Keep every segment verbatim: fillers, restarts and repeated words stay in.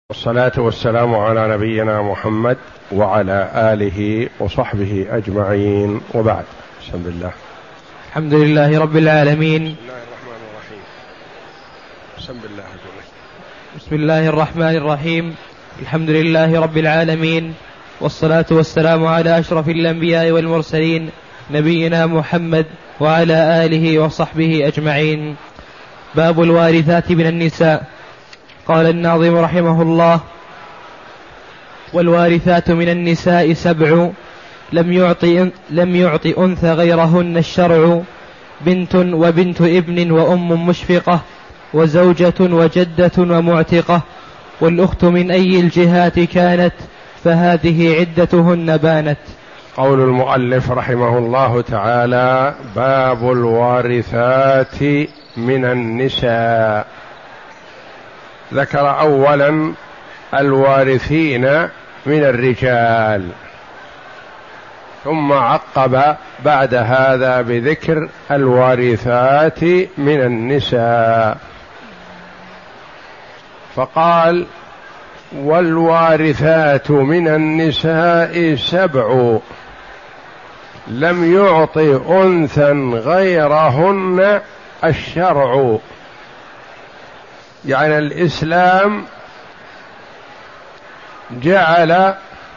والصلاة والسلام على نبينا محمد وعلى آله وصحبه أجمعين، وبعد. بسم الله. الحمد لله رب العالمين. بسم الله الرحمن الرحيم. بسم الله بسم الله الرحمن الرحيم. الحمد لله رب العالمين، والصلاة والسلام على أشرف الأنبياء والمرسلين نبينا محمد وعلى آله وصحبه أجمعين. باب الوارثات من النساء. قال الناظم رحمه الله: والوارثات من النساء سبع، لم يعطي, لم يعطي أنثى غيرهن الشرع، بنت وبنت ابن وأم مشفقة، وزوجة وجدة ومعتقة، والأخت من أي الجهات كانت، فهذه عدتهن بانت. قول المؤلف رحمه الله تعالى: باب الوارثات من النساء. ذكر أولا الوارثين من الرجال، ثم عقب بعد هذا بذكر الوارثات من النساء، فقال: والوارثات من النساء سبع، لم يعط أنثى غيرهن الشرع. يعني الإسلام جعل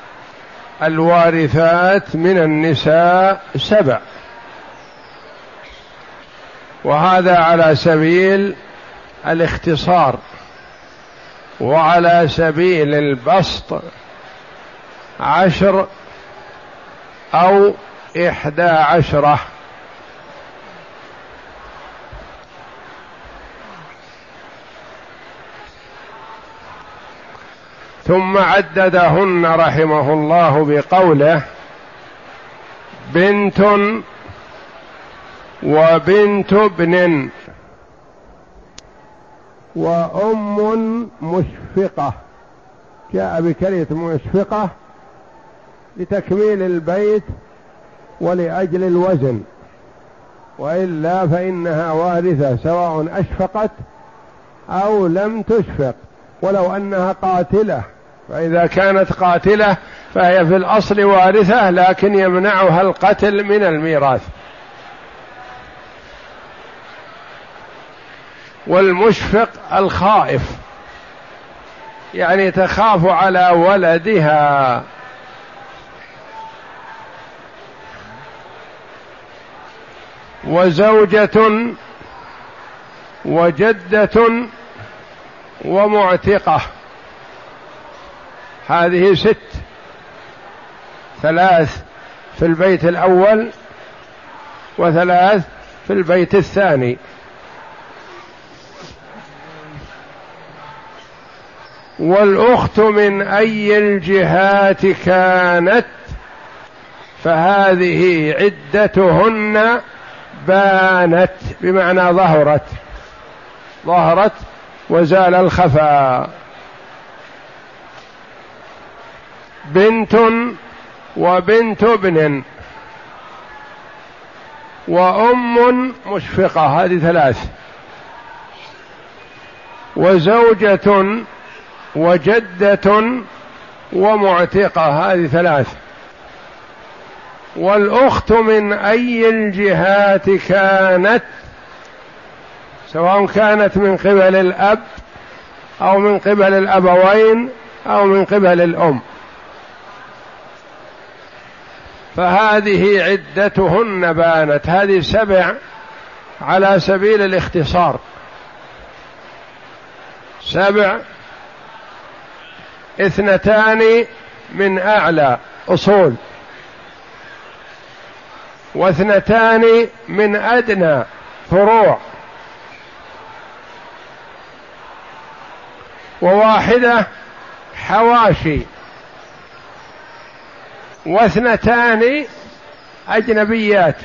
الوارثات من النساء سبع، وهذا على سبيل الاختصار، وعلى سبيل البسط عشر أو إحدى عشرة. ثم عددهن رحمه الله بقوله: بنت وبنت ابن وأم مشفقة. جاء بكلمة مشفقة لتكميل البيت ولأجل الوزن، وإلا فإنها وارثة سواء أشفقت أو لم تشفق، ولو أنها قاتلة. فإذا كانت قاتلة فهي في الأصل وارثة، لكن يمنعها القتل من الميراث. والمشفق الخائف، يعني تخاف على ولدها. وزوجة وجدة ومعتقة، هذه ست، ثلاث في البيت الأول وثلاث في البيت الثاني. والأخت من أي الجهات كانت، فهذه عدتهن بانت، بمعنى ظهرت ظهرت وزال الخفاء. بنت وبنت ابن وأم مشفقة، هذه ثلاث. وزوجة وجدة ومعتقة، هذه ثلاث. والأخت من أي الجهات كانت، سواء كانت من قبل الأب أو من قبل الأبوين أو من قبل الأم، فهذه عدتهن بانت. هذه سبع على سبيل الاختصار، سبع، اثنتان من أعلى أصول، واثنتان من أدنى فروع، وواحدة حواشي، واثنتان أجنبيات.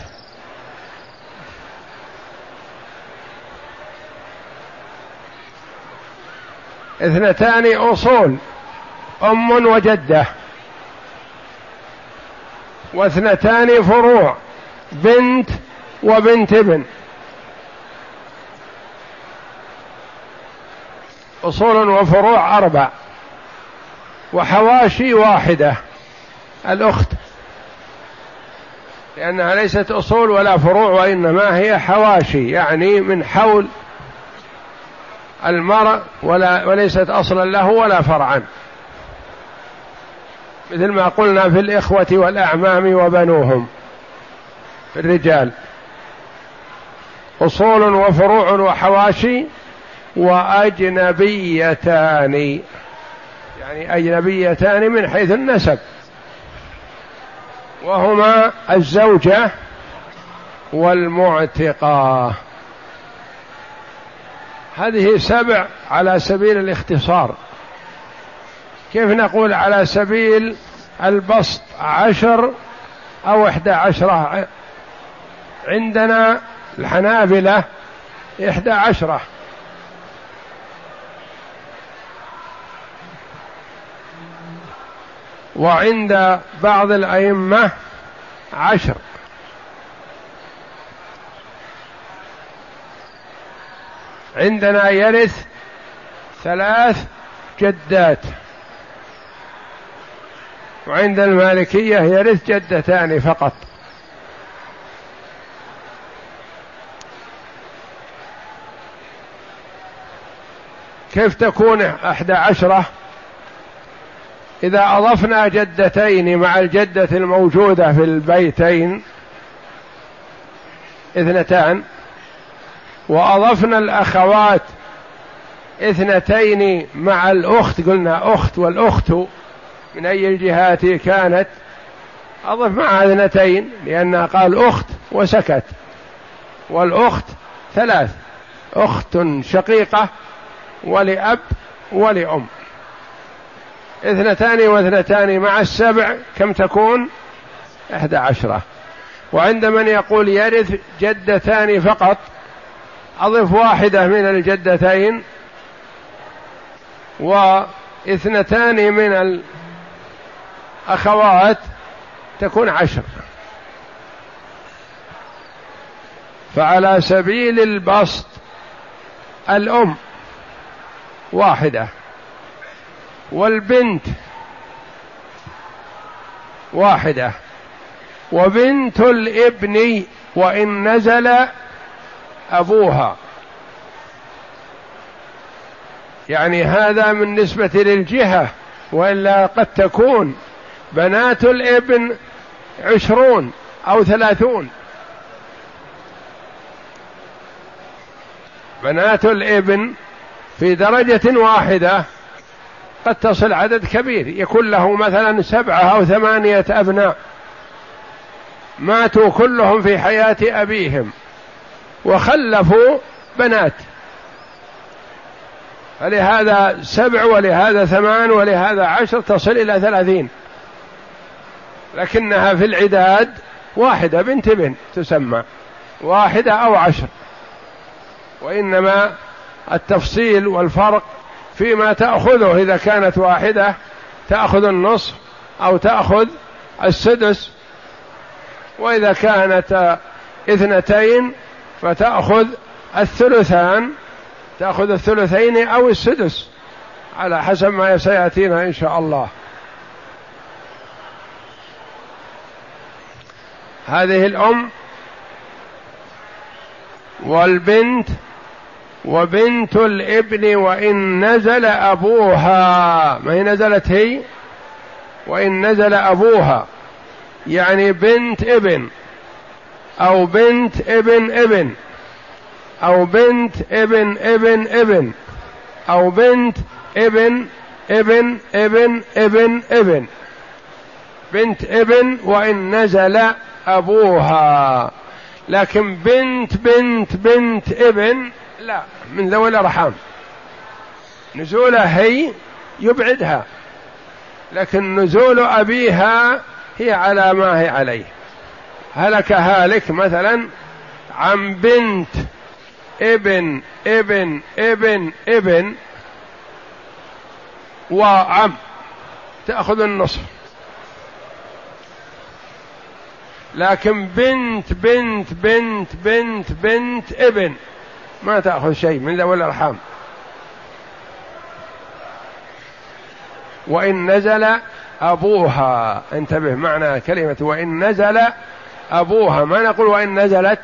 اثنتان أصول، أم وجدة، واثنتان فروع، بنت وبنت ابن. أصول وفروع أربع، وحواشي واحدة الأخت، لأنها ليست أصول ولا فروع، وإنما هي حواشي، يعني من حول المرء، ولا وليست أصلا له ولا فرعا، مثل ما قلنا في الإخوة والأعمام وبنوهم في الرجال، أصول وفروع وحواشي وأجنبيتان، يعني أجنبيتان من حيث النسب، وهما الزوجة والمعتقة. هذه سبع على سبيل الاختصار. كيف نقول على سبيل البسط عشر أو إحدى عشرة؟ عندنا الحنابلة إحدى عشرة، وعند بعض الأئمة عشر. عندنا يرث ثلاث جدات، وعند المالكية يرث جدتان فقط. كيف تكون أحد عشرة؟ إذا أضفنا جدتين مع الجدة الموجودة في البيتين اثنتان، وأضفنا الأخوات اثنتين مع الأخت، قلنا أخت والأخت من أي الجهات كانت، أضف معها اثنتين لأنها قال أخت وسكت، والأخت ثلاث، أخت شقيقة ولأب ولأم، اثنتان واثنتان مع السبع كم تكون؟ احدى عشرة. وعند من يقول يرث جدتان فقط، أضف واحدة من الجدتين واثنتان من الأخوات تكون عشر. فعلى سبيل البسط الأم واحدة، والبنت واحدة، وبنت الابن وإن نزل أبوها، يعني هذا من نسبة للجهة، وإلا قد تكون بنات الابن عشرون أو ثلاثون. بنات الابن في درجة واحدة قد تصل عدد كبير، يكون له مثلا سبعة أو ثمانية أبناء ماتوا كلهم في حياة أبيهم وخلفوا بنات، فلهذا سبع ولهذا ثمان ولهذا عشر، تصل إلى ثلاثين، لكنها في العداد واحدة بنت ابن تسمى واحدة أو عشر، وإنما التفصيل والفرق فيما تأخذه. إذا كانت واحدة تأخذ النصف أو تأخذ السدس، وإذا كانت اثنتين فتأخذ الثلثان، تأخذ الثلثين أو السدس على حسب ما سيأتينا إن شاء الله. هذه الأم والبنت وبنت الابن وإن نزل أبوها، ما هي نزلت هي، وإن نزل أبوها يعني بنت ابن أو بنت ابن ابن أو بنت ابن ابن ابن أو بنت ابن ابن ابن ابن ابن بنت ابن وإن نزل أبوها. لكن بنت بنت بنت ابن لا، من ذوي الأرحام، نزولها هي يبعدها، لكن نزول أبيها هي على ما هي عليه. هلك هالك مثلا عن بنت ابن ابن ابن ابن وعم، تأخذ النصف، لكن بنت بنت بنت بنت بنت ابن ما تأخذ شيء من ذوي الأرحام. وإن نزل أبوها. انتبه معنى كلمة وإن نزل أبوها، ما نقول وإن نزلت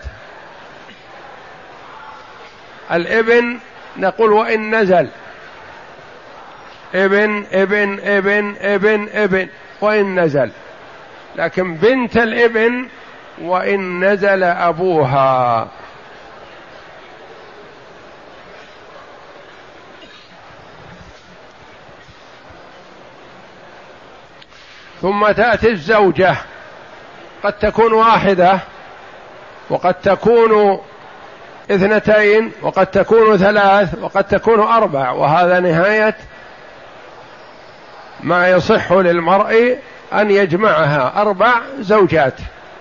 الابن، نقول وإن نزل ابن ابن ابن ابن ابن وإن نزل، لكن بنت الابن وإن نزل أبوها. ثم تأتي الزوجة، قد تكون واحدة وقد تكون اثنتين وقد تكون ثلاث وقد تكون أربع، وهذا نهاية ما يصح للمرء أن يجمعها أربع زوجات،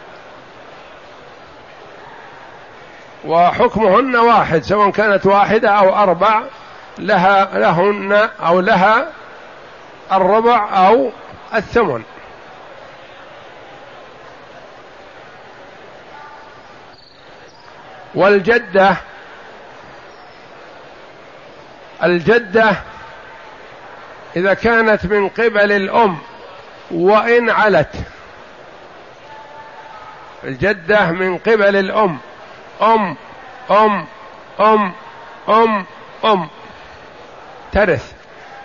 وحكمهن واحد سواء كانت واحدة أو أربع، لها لهن أو لها الربع أو الثمن. والجدة، الجدة إذا كانت من قبل الأم وإن علت، الجدة من قبل الأم أم أم أم أم أم ترث.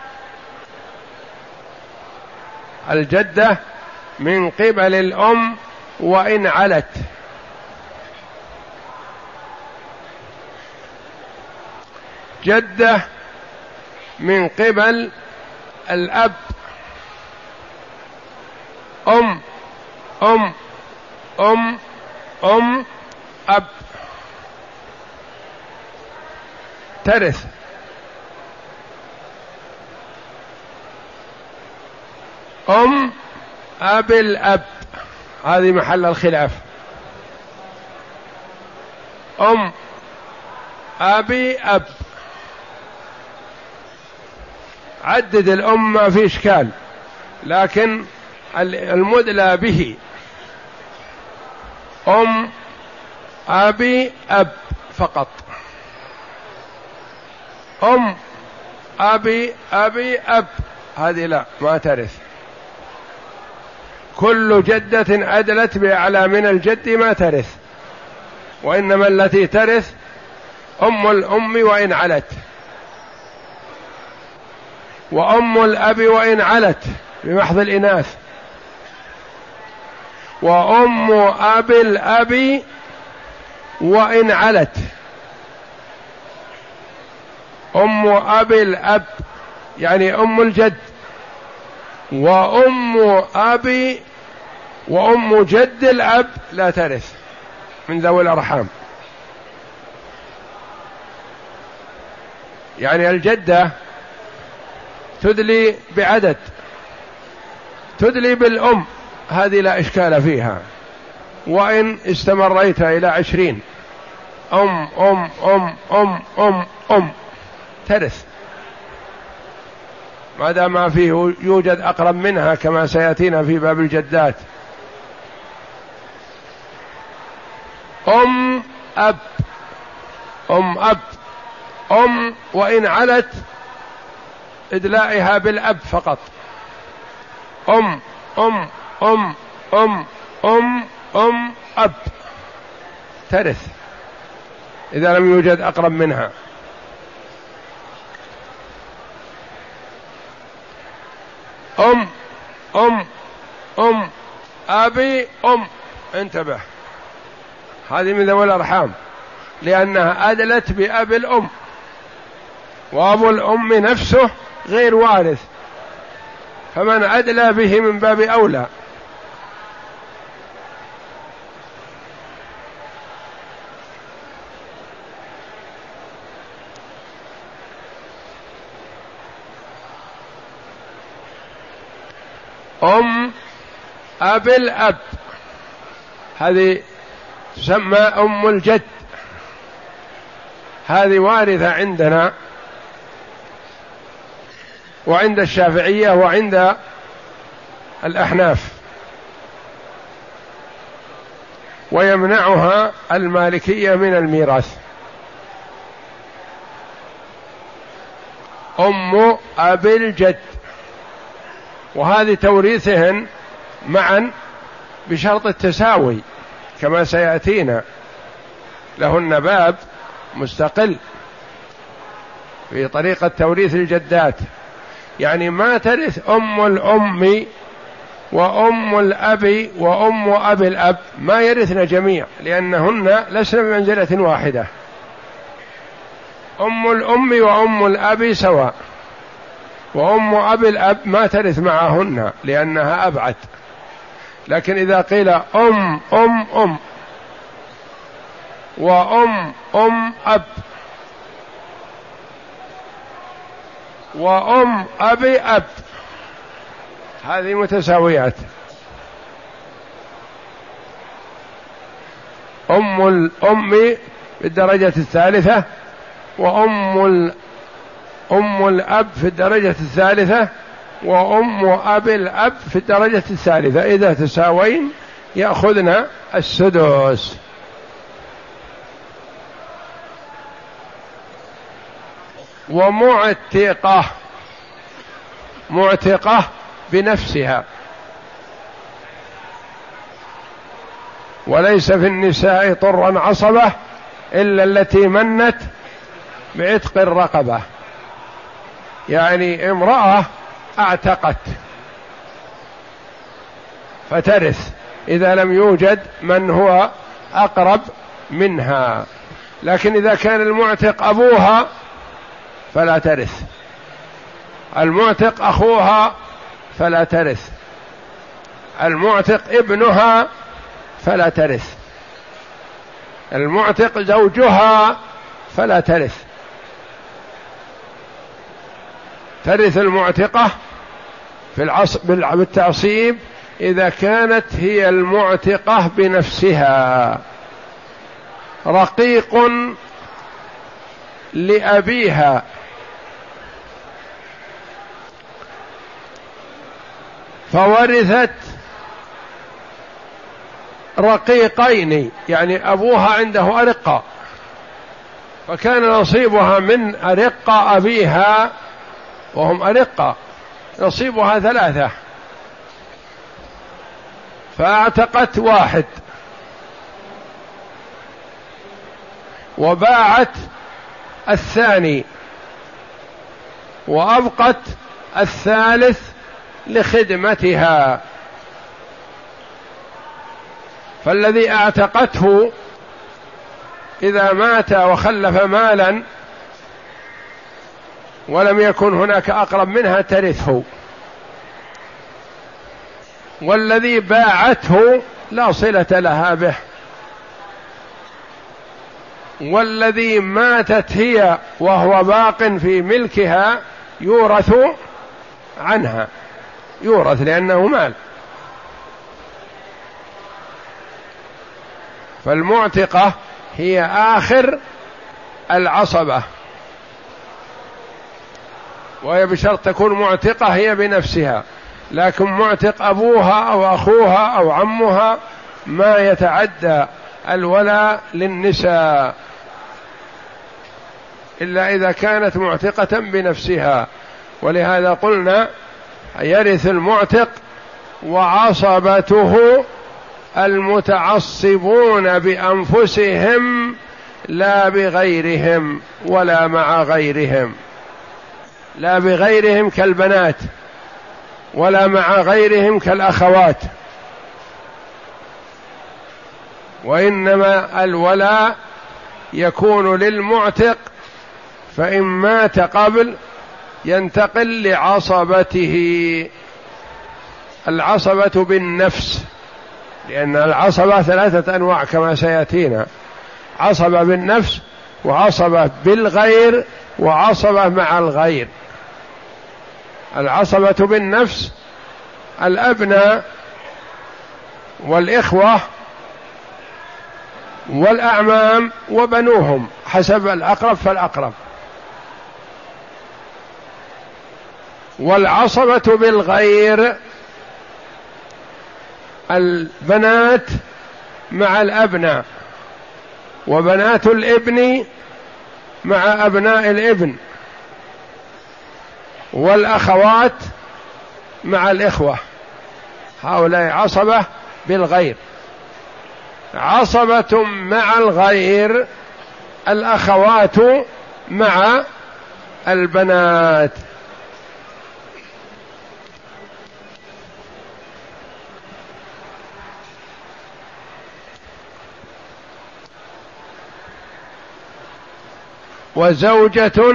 الجدة من قبل الأم وإن علت. جدة من قبل الأب أم أم أم أم أب ترث. أم أب الأب هذه محل الخلاف. أم أبي أب، عدد الأم ما في إشكال، لكن المدلى به أم أبي أب فقط. أم أبي أبي أب هذه لا ما ترث. كل جدة أدلت بأعلى من الجد ما ترث، وإنما التي ترث أم الأم وإن علت، وأم الأب وإن علت بمحض الإناث، وأم أب الأب وإن علت. أم أب الأب يعني أم الجد، وأم أبي وأم جد الأب لا ترث من ذوي الأرحام. يعني الجدة تدلي بعدد، تدلي بالأم هذه لا إشكال فيها، وإن استمريت إلى عشرين أم أم أم أم أم أم ترث ما دام ما فيه يوجد أقرب منها كما سيأتينا في باب الجدات. أم أب أم أب أم وإن علت إدلائها بالأب فقط. أم أم أم أم أم أم أب ترث إذا لم يوجد أقرب منها. أم أم أم أبي أم، انتبه هذه من ذوي الأرحام لأنها أدلت بأب الأم، وأبو الأم نفسه غير وارث، فمن أدلى به من باب أولى. أم أب الأب هذه تسمى أم الجد، هذه وارثة عندنا وعند الشافعية وعند الأحناف، ويمنعها المالكية من الميراث. أم أب الجد وهذه توريثهن معا بشرط التساوي كما سيأتينا، لهن باب مستقل في طريقة توريث الجدات، يعني ما ترث أم الأم وأم الأب وأم أبي الأب، ما يرثن جميع لأنهن لسن بمنزلة واحدة. أم الأم وأم الأب سواء، وأم أبي الأب ما ترث معهن لأنها أبعد. لكن إذا قيل أم أم أم وأم أم أب وأم أبي أب، هذه متساويات. أم الأم بالدرجة الثالثة، وأم ال... أم الأب في الدرجة الثالثة، وأم أبي الأب في الدرجة الثالثة. إذا تساوين يأخذن السدس. ومعتقة، معتقة بنفسها، وليس في النساء طرا عصبة إلا التي منت بعتق الرقبة، يعني امرأة اعتقت فترث إذا لم يوجد من هو أقرب منها. لكن إذا كان المعتق أبوها فلا ترث، المعتق أخوها فلا ترث، المعتق ابنها فلا ترث، المعتق زوجها فلا ترث. ترث المعتقة في العصب بالتعصيب إذا كانت هي المعتقة بنفسها، رقيق لأبيها فورثت رقيقين، يعني أبوها عنده أرقة فكان نصيبها من أرقة أبيها، وهم أرقة نصيبها ثلاثة، فاعتقت واحد وباعت الثاني وأبقت الثالث لخدمتها، فالذي اعتقته إذا مات وخلف مالا ولم يكن هناك أقرب منها ترثه، والذي باعته لا صلة لها به، والذي ماتت هي وهو باق في ملكها يورث عنها، يورث لأنه مال. فالمعتقة هي آخر العصبة، وهي بشرط تكون معتقة هي بنفسها، لكن معتق أبوها أو أخوها أو عمها ما يتعدى الولاء للنساء إلا إذا كانت معتقة بنفسها. ولهذا قلنا يرث المعتق وعصبته المتعصبون بأنفسهم لا بغيرهم ولا مع غيرهم، لا بغيرهم كالبنات ولا مع غيرهم كالأخوات، وإنما الولاء يكون للمعتق، فإن مات قبل ينتقل لعصبته. العصبة بالنفس، لأن العصبة ثلاثة أنواع كما سيأتينا، عصبة بالنفس وعصبة بالغير وعصبة مع الغير. العصبة بالنفس الأبناء والإخوة والأعمام وبنوهم حسب الأقرب فالأقرب. والعصبة بالغير البنات مع الأبناء، وبنات الابن مع أبناء الابن، والأخوات مع الإخوة، هؤلاء عصبة بالغير. عصبة مع الغير الأخوات مع البنات. وزوجة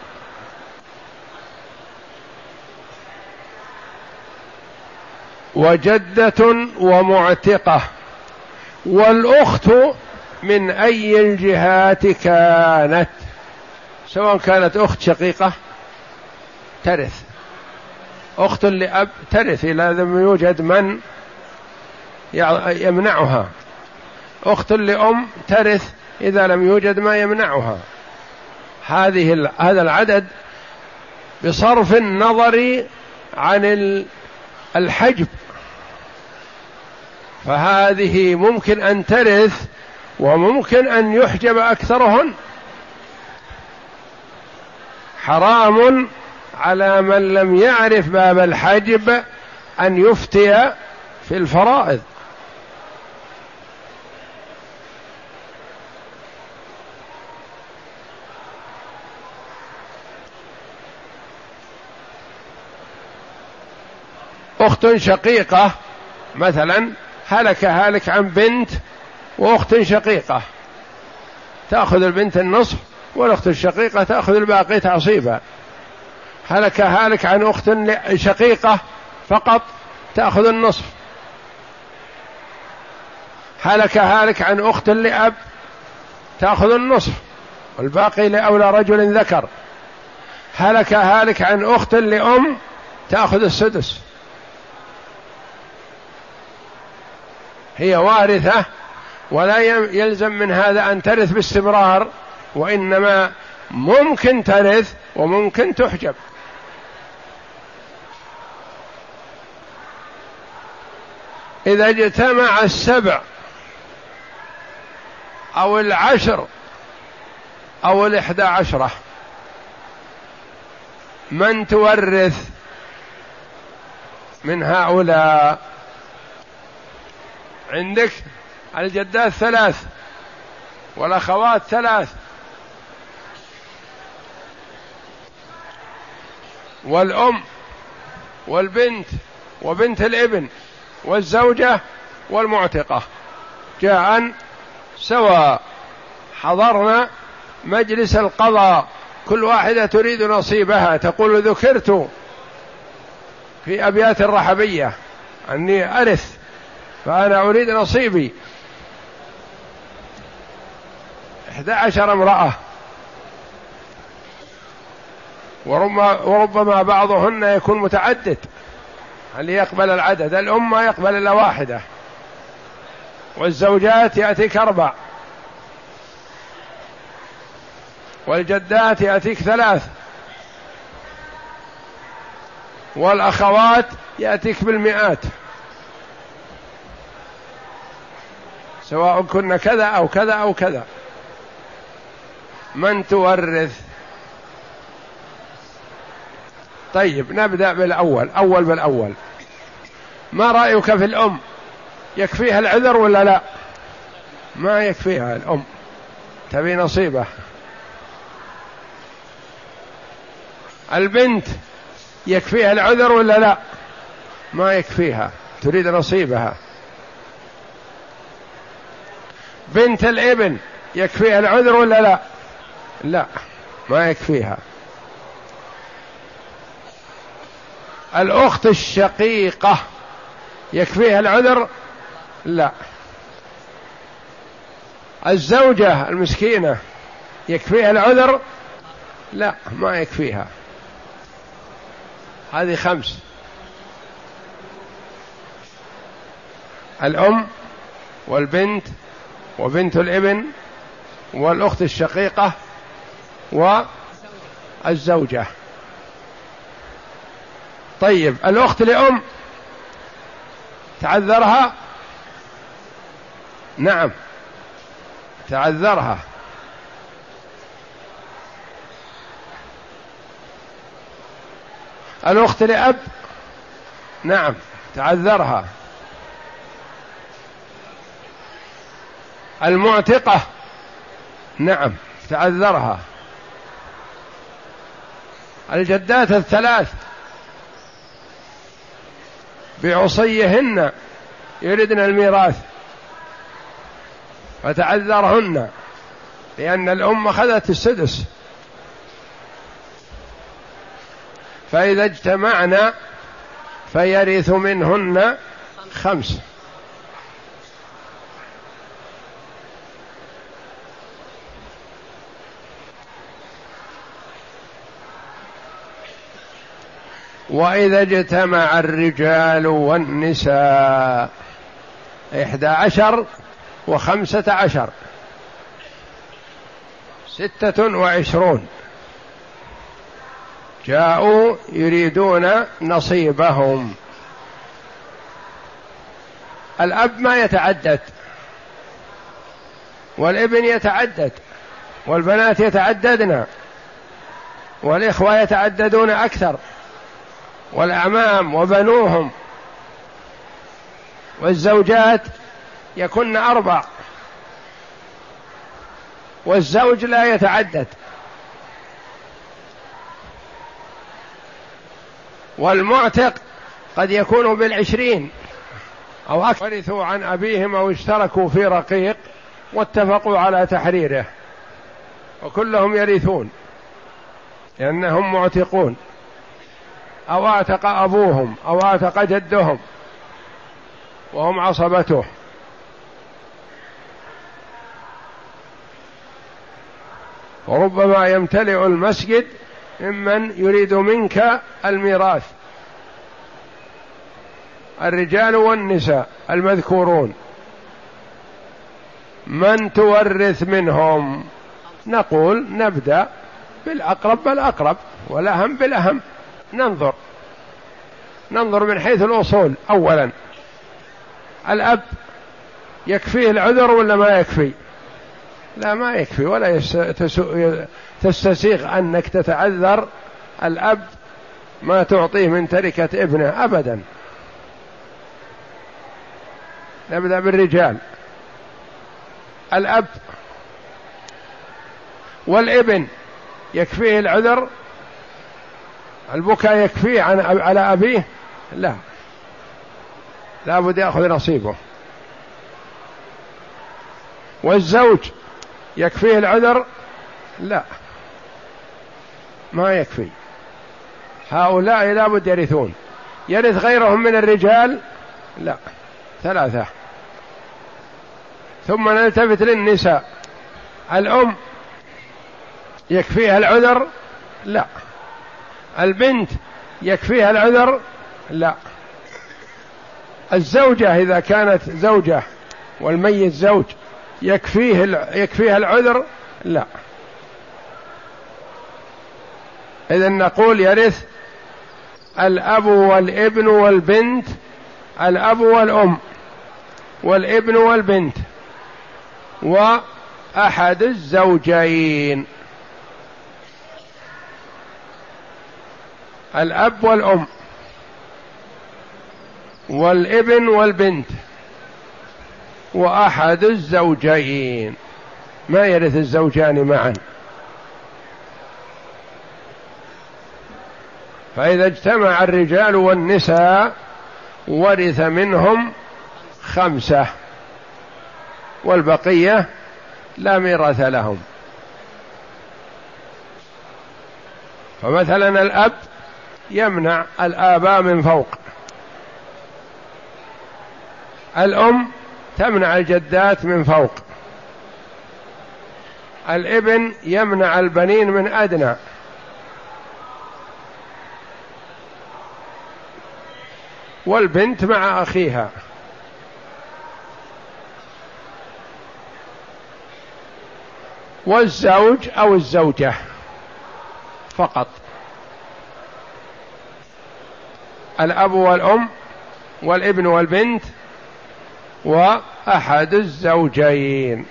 وجدة ومعتقة. والأخت من أي الجهات كانت، سواء كانت أخت شقيقة ترث، أخت لأب ترث إذا لم يوجد من يمنعها، أخت لأم ترث إذا لم يوجد ما يمنعها. هذه هذا العدد بصرف النظر عن الحجب، فهذه ممكن أن ترث وممكن أن يحجب أكثرهن. حرام على من لم يعرف باب الحجب أن يفتي في الفرائض. أخت شقيقة مثلا، هلك هالك عن بنت وأخت شقيقة، تأخذ البنت النصف والأخت الشقيقة تأخذ الباقي تعصيبا. هلك هالك عن أخت شقيقة فقط تأخذ النصف. هلك هالك عن أخت لأب تأخذ النصف والباقي لأولى رجل ذكر. هلك هالك عن أخت لأم تأخذ السدس، هي وارثة ولا يلزم من هذا أن ترث باستمرار، وإنما ممكن ترث وممكن تحجب. إذا اجتمع السبع أو العشر أو الإحدى عشرة، من تورث من هؤلاء؟ عندك الجدات ثلاث والأخوات ثلاث والأم والبنت وبنت الابن والزوجة والمعتقة، جاء سواء. حضرنا مجلس القضاء، كل واحدة تريد نصيبها، تقول ذكرت في أبيات الرحبية أني أرث فأنا أريد نصيبي. إحدى عشر امرأة، وربما بعضهن يكون متعدد، هل يقبل العدد؟ الأم ما يقبل إلا واحدة، والزوجات يأتيك أربع، والجدات يأتيك ثلاث، والأخوات يأتيك بالمئات، سواء كنا كذا أو كذا أو كذا. من تورث؟ طيب نبدأ بالأول، أول بالأول. ما رأيك في الأم؟ يكفيها العذر ولا لا؟ ما يكفيها الأم، تبي نصيبه. البنت يكفيها العذر ولا لا؟ ما يكفيها، تريد نصيبها. بنت الابن يكفيها العذر ولا لا؟ لا، ما يكفيها. الأخت الشقيقة يكفيها العذر؟ لا. الزوجة المسكينة يكفيها العذر؟ لا، ما يكفيها. هذه خمس: الأم والبنت وبنت الابن والأخت الشقيقة والزوجة. طيب الأخت لأم تعذرها؟ نعم تعذرها. الأخت لأب نعم تعذرها. المعتقة نعم تعذرها. الجدات الثلاث بعصيهن يردن الميراث فتعذرهن، لأن الأم أخذت السدس، فإذا اجتمعنا فيرث منهن خمس. وإذا اجتمع الرجال والنساء إحدى عشر وخمسة عشر ستة وعشرون جاءوا يريدون نصيبهم. الأب ما يتعدد، والابن يتعدد، والبنات يتعددن، والإخوة يتعددون أكثر، والأعمام وبنوهم، والزوجات يكن أربع، والزوج لا يتعدد، والمعتق قد يكون بالعشرين أو أكثر. ورثوا عن أبيهم أو اشتركوا في رقيق واتفقوا على تحريره، وكلهم يرثون لأنهم معتقون، أو اعتق أبوهم أو اعتق جدهم وهم عصبته. وربما يمتلئ المسجد ممن يريد منك الميراث، الرجال والنساء المذكورون، من تورث منهم؟ نقول نبدأ بالأقرب بالأقرب والأهم بالأهم. ننظر ننظر من حيث الأصول. أولا الأب يكفيه العذر ولا ما يكفي؟ لا ما يكفي، ولا تستسيغ أنك تتعذر الأب ما تعطيه من تركة ابنه أبدا. نبدأ بالرجال. الأب والابن يكفيه العذر؟ البكاء يكفيه عن على أبيه؟ لا، لا بد يأخذ نصيبه. والزوج يكفيه العذر؟ لا ما يكفي، هؤلاء لا بد يرثون. يرث غيرهم من الرجال؟ لا، ثلاثة. ثم نلتفت للنساء. الأم يكفيها العذر؟ لا. البنت يكفيها العذر؟ لا. الزوجة إذا كانت زوجة والميت زوج يكفيه يكفيها العذر؟ لا. إذن نقول يرث الأب والابن والبنت، الأب والأم والابن والبنت وأحد الزوجين. الأب والأم والابن والبنت وأحد الزوجين، ما يرث الزوجان معا. فإذا اجتمع الرجال والنساء ورث منهم خمسة، والبقية لا ميراث لهم. فمثلا الأب يمنع الآباء من فوق، الأم تمنع الجدات من فوق، الابن يمنع البنين من أدنى، والبنت مع أخيها. والزوج أو الزوجة فقط. الأب والأم والابن والبنت وأحد الزوجين.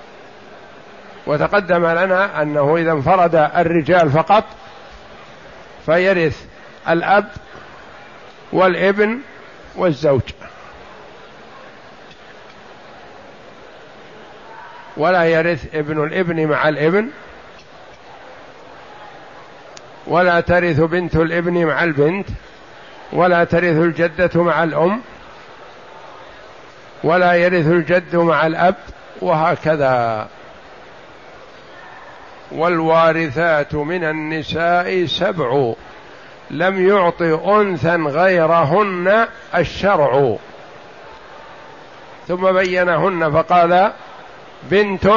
وتقدم لنا أنه إذا انفرد الرجال فقط فيرث الأب والابن والزوج، ولا يرث ابن الابن مع الابن، ولا ترث بنت الابن مع البنت، ولا ترث الجدة مع الأم، ولا يرث الجد مع الأب، وهكذا. والوارثات من النساء سبع لم يعط أنثى غيرهن الشرع، ثم بينهن فقال بنت،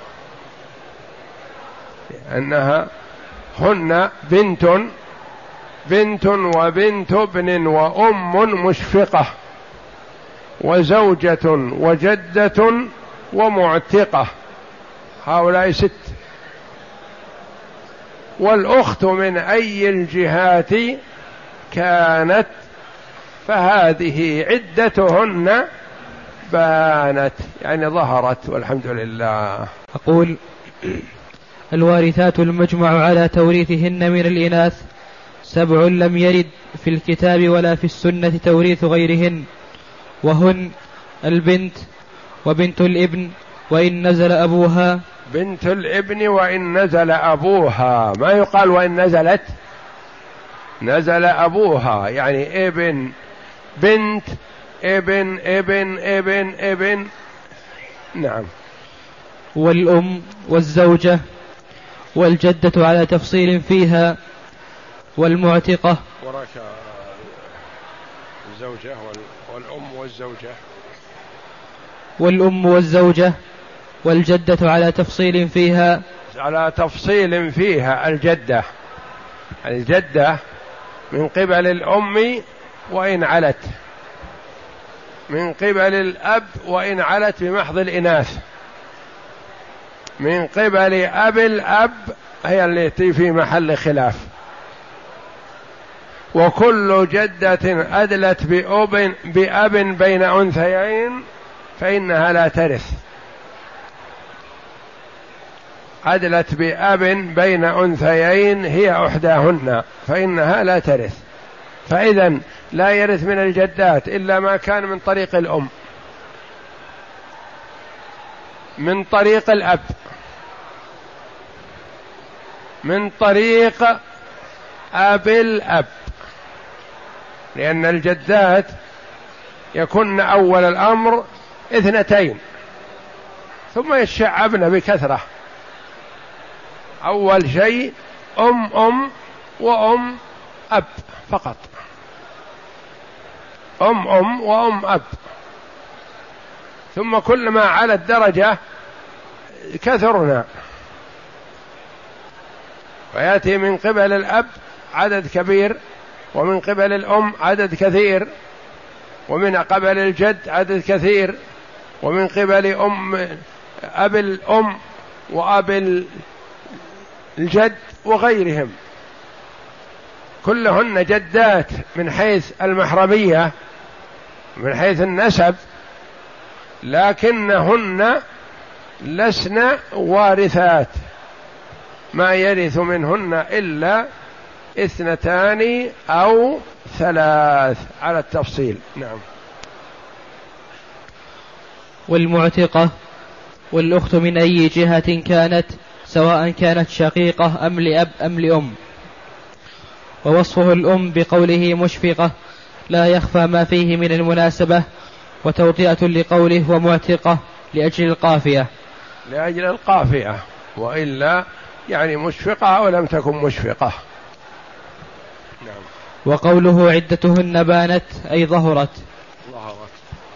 لأنها هن بنت بنت وبنت ابن وأم مشفقة وزوجة وجدة ومعتقة، هؤلاء ست. والأخت من أي الجهات كانت فهذه عدتهن بانت، يعني ظهرت، والحمد لله. أقول: الوارثات المجمع على توريثهن من الإناث سبع لم يرد في الكتاب ولا في السنة توريث غيرهن، وهن البنت وبنت الابن وإن نزل أبوها. بنت الابن وإن نزل أبوها، ما يقال وإن نزلت، نزل أبوها يعني ابن بنت ابن ابن ابن ابن نعم. والأم والزوجة والجدة على تفصيل فيها، والمعتقة. وراك الزوجة والأم والزوجة. والأم والزوجة والجدة على تفصيل فيها، على تفصيل فيها الجدة، الجدة من قبل الأم وإن علت، من قبل الأب وإن علت بمحض الإناث، من قبل أب الأب هي التي في محل خلاف. وكل جدة أدلت بأب, بأب بين أنثيين فإنها لا ترث، أدلت بأب بين أنثيين هي إحداهن فإنها لا ترث. فإذن لا يرث من الجدات إلا ما كان من طريق الأم، من طريق الأب، من طريق أب الأب، لأن الجدات يكن أول الأمر اثنتين ثم يتشعبن بكثرة. أول شيء أم أم وأم أب فقط، أم أم وأم أب، ثم كلما على الدرجة كثرنا، فيأتي من قبل الأب عدد كبير، ومن قبل الأم عدد كثير، ومن قبل الجد عدد كثير، ومن قبل أم أب الأم وأب الجد وغيرهم، كلهن جدات من حيث المحرمية من حيث النسب، لكنهن لسن وارثات، ما يرث منهن إلا اثنتان أو ثلاث على التفصيل. نعم. والمعتقة والأخت من أي جهة كانت، سواء كانت شقيقة أم لأب أم لأم. ووصفه الأم بقوله مشفقة لا يخفى ما فيه من المناسبة، وتوطئة لقوله ومعتقة لأجل القافية، لأجل القافية، وإلا يعني مشفقة ولم تكن مشفقة. نعم. وقوله عدتهن بانت أي ظهرت. ظهرت.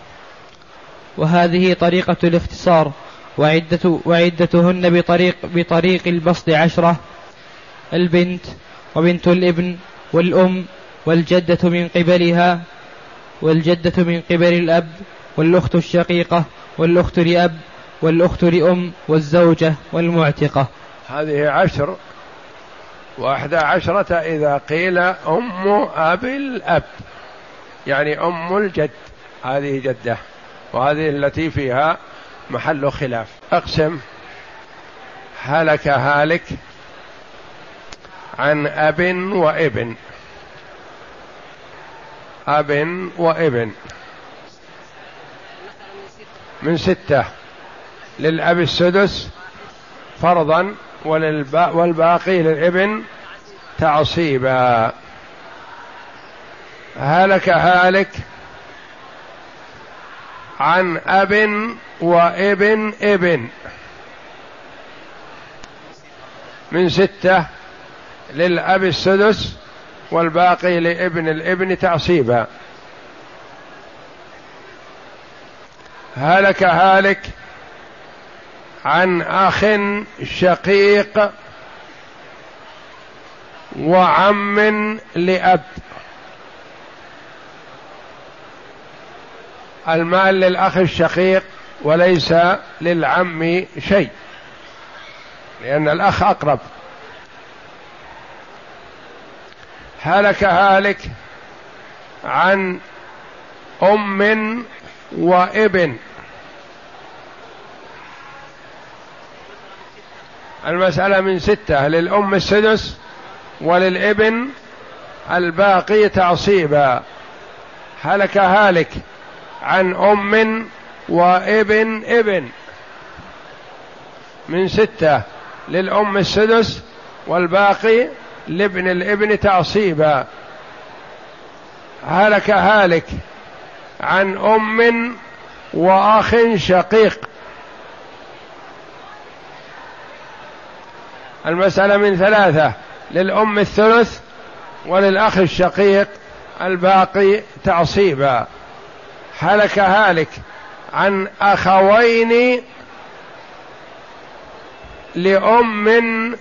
وهذه طريقة الاختصار، وعدة وعدتهن بطريق بطريق البسط عشرة: البنت وبنت الابن والأم والجدة من قبلها، والجدة من قبل الأب، والأخت الشقيقة، والأخت لأب، والأخت لأم، والزوجة، والمعتقة. هذه عشر، وأحدى عشرة إذا قيل أم أب الأب، يعني أم الجد، هذه جدة، وهذه التي فيها محل خلاف. أقسم: هلك هالك عن أب وابن. أب وابن من ستة، للأب السدس فرضا والباقي للابن تعصيبا. هلك هالك عن أب وابن ابن من ستة، للأب السدس والباقي لابن الابن تعصيبا. هلك هالك عن أخ شقيق وعم لأب. المال للأخ الشقيق وليس للعم شيء، لأن الأخ أقرب. هلك هالك عن أم وابن. المسألة من ستة، للأم السدس وللابن الباقي تعصيبا. هلك هالك عن أم وابن ابن من ستة، للأم السدس والباقي لابن الابن تعصيبا. هلك هالك عن أم وأخ شقيق. المسألة من ثلاثة، للأم الثلث وللأخ الشقيق الباقي تعصيبا. هلك هالك عن أخوين لأم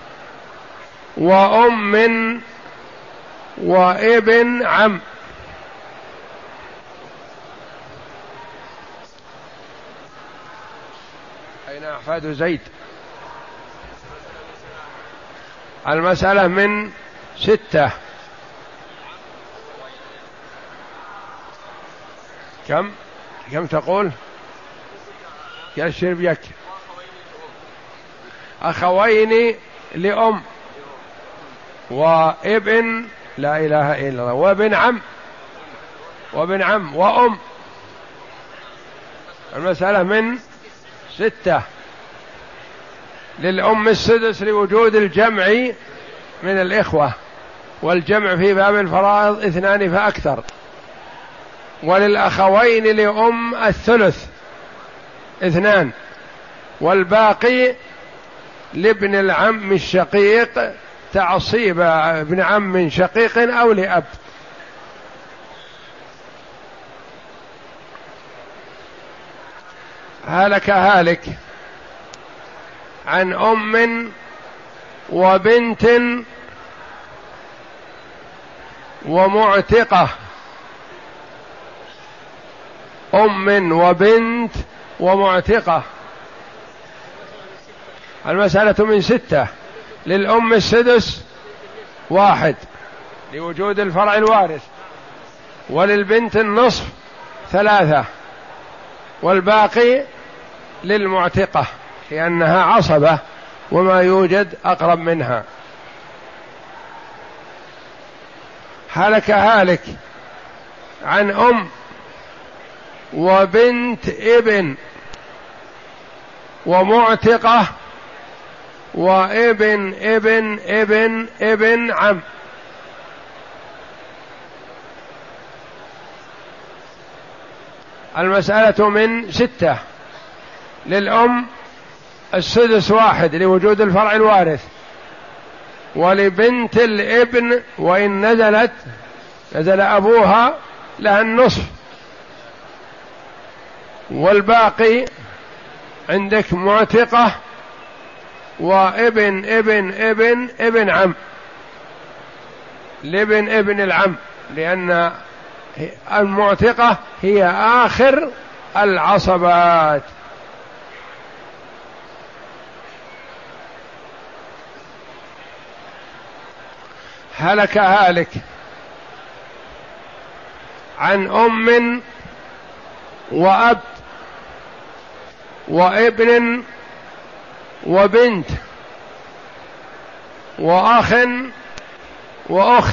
وأم وابن عم. أين أحفاد زيد؟ المسألة من ستة. كم كم تقول؟ كشر بيك. أخوين لأم وابن لا إله إلا الله وابن عم وابن عم وأم. المسألة من ستة، للأم السدس لوجود الجمع من الإخوة، والجمع في باب الفرائض اثنان فأكثر، وللأخوين لأم الثلث اثنان، والباقي لابن العم الشقيق تعصيب ابن عم شقيق أو لأب. هلك هالك عن أم وبنت ومعتقة. أم وبنت ومعتقة. المسألة من ستة، للأم السدس واحد لوجود الفرع الوارث، وللبنت النصف ثلاثة، والباقي للمعتقة لأنها عصبة وما يوجد أقرب منها. هلك هالك عن أم وبنت ابن ومعتقة وابن ابن ابن ابن عم. المسألة من ستة، للأم السدس واحد لوجود الفرع الوارث، ولبنت الابن وإن نزلت نزل أبوها لها النصف، والباقي عندك معتقة وابن ابن ابن ابن عم، لابن ابن العم، لأن المعتقة هي آخر العصبات. هلك هالك عن أم وأب وابن وبنت. وأخ وأخت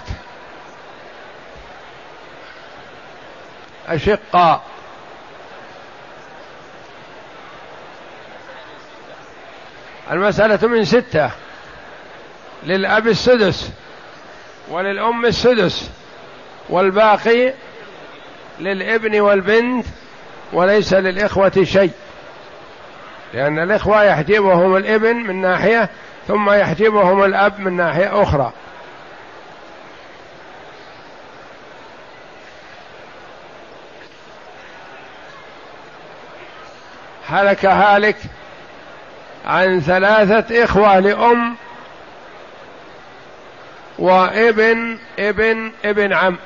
أشقاء. المسألة من ستة: للأب السدس وللأم السدس، والباقي للابن والبنت، وليس للإخوة شيء، لأن الإخوة يحجبهم الابن من ناحية ثم يحجبهم الأب من ناحية أخرى. هلك هالك عن ثلاثة إخوة لأم وابن ابن ابن عم.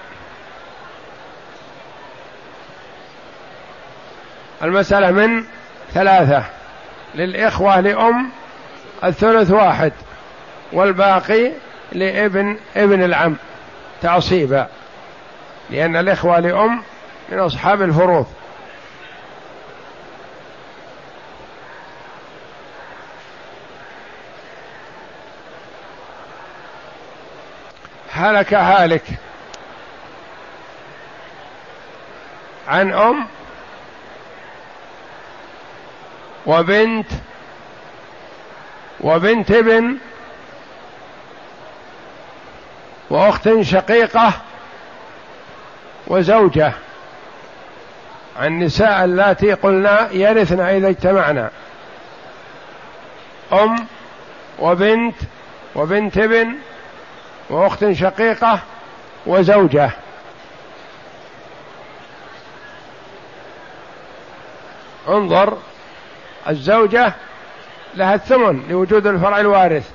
المسألة من ثلاثة: للإخوة لأم الثلث واحد، والباقي لابن ابن العم تعصيبا، لأن الإخوة لأم من أصحاب الفروض. هلك هالك عن أم وبنت وبنت ابن وأخت شقيقة وزوجة، عن نساء اللاتي قلنا يرثن إذا اجتمعنا: أم وبنت وبنت ابن وأخت شقيقة وزوجة. انظر، الزوجة لها الثمن لوجود الفرع الوارث،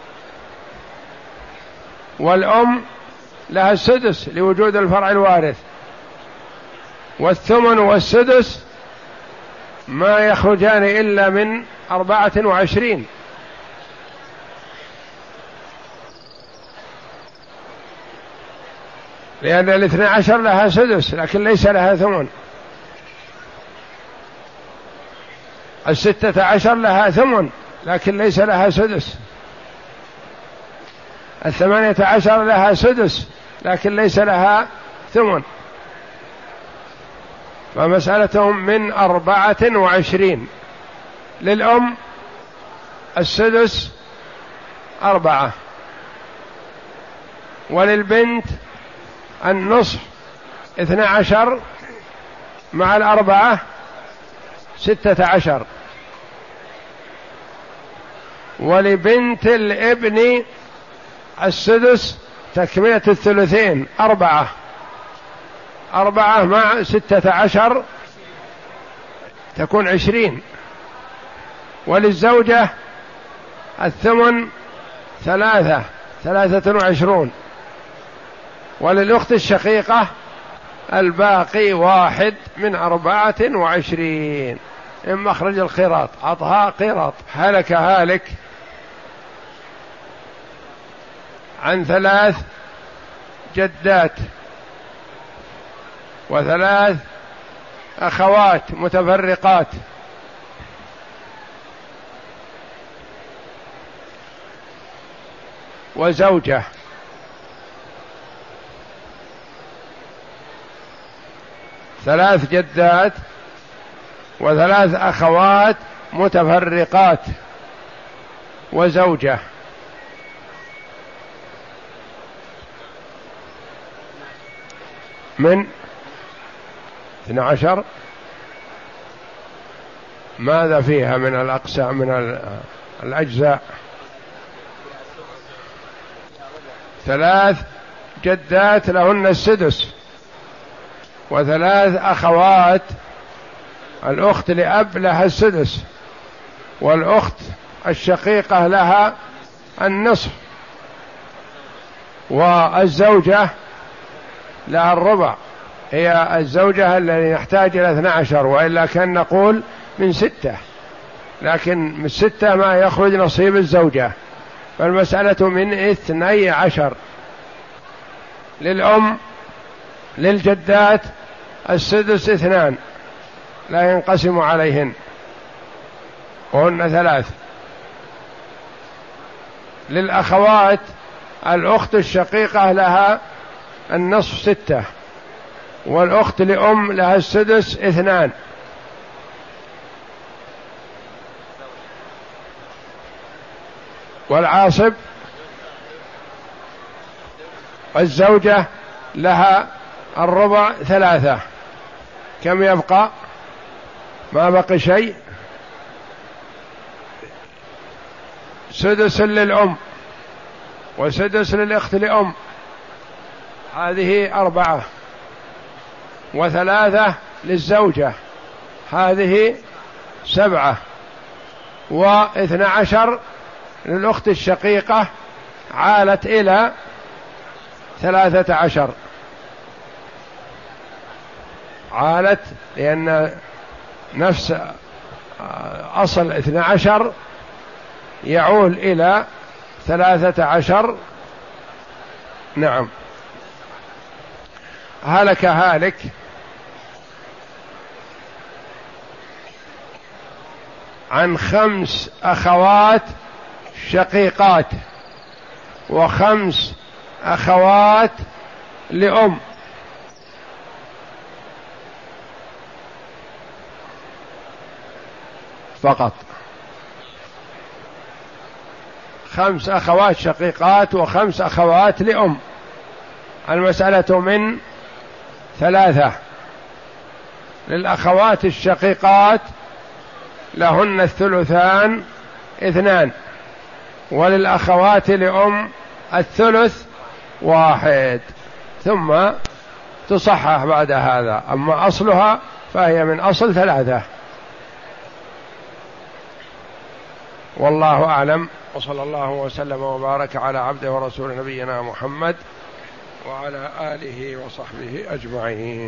والأم لها السدس لوجود الفرع الوارث، والثمن والسدس ما يخرجان إلا من أربعة وعشرين، لأن الاثنى عشر لها سدس لكن ليس لها ثمن، الستة عشر لها ثمن لكن ليس لها سدس، الثمانية عشر لها سدس لكن ليس لها ثمن، فمسألتهم من أربعة وعشرين. للأم السدس أربعة، وللبنت النصف اثنى عشر مع الأربعة ستة عشر، ولبنت الابن السدس تكملة الثلثين أربعة، أربعة مع ستة عشر تكون عشرين، وللزوجة الثمن ثلاثة ثلاثة وعشرون، وللأخت الشقيقة الباقي واحد من أربعة وعشرين. إن مخرج القيراط عطها قيراط. هلك هالك عن ثلاث جدات وثلاث أخوات متفرقات، وزوجة. ثلاث جدات وثلاث أخوات متفرقات وزوجة. من اثنى عشر. ماذا فيها من الأقسام من الأجزاء؟ ثلاث جدات لهن السدس، وثلاث أخوات، الأخت لأب لها السدس، والأخت الشقيقة لها النصف، والزوجة لها الربع. هي الزوجة التي نحتاج إلى اثنى عشر، وإلا كان نقول من ستة، لكن من ستة ما يخرج نصيب الزوجة، فالمسألة من اثني عشر. للأم للجدات السدس اثنان لا ينقسم عليهن وهن ثلاث، للأخوات الأخت الشقيقة لها النصف ستة، والأخت لأم لها السدس اثنان، والعاصب الزوجة لها الربع ثلاثة. كم يبقى؟ ما بقي شيء. سدس للأم وسدس للأخت لأم، هذه أربعة، وثلاثة للزوجة، هذه سبعة، واثنى عشر للأخت الشقيقة عالت إلى ثلاثة عشر، عالت لأن نفس أصل اثنى عشر يعول إلى ثلاثة عشر. نعم. هلك هالك عن خمس أخوات شقيقات وخمس أخوات لأم، فقط خمس أخوات شقيقات وخمس أخوات لأم. المسألة من ثلاثة. للأخوات الشقيقات لهن الثلثان اثنان، وللأخوات لأم الثلث واحد، ثم تصحح بعد هذا. أما أصلها فهي من أصل ثلاثة. والله أعلم، وصلى الله وسلم وبارك على عبده ورسول نبينا محمد وعلى آله وصحبه أجمعين.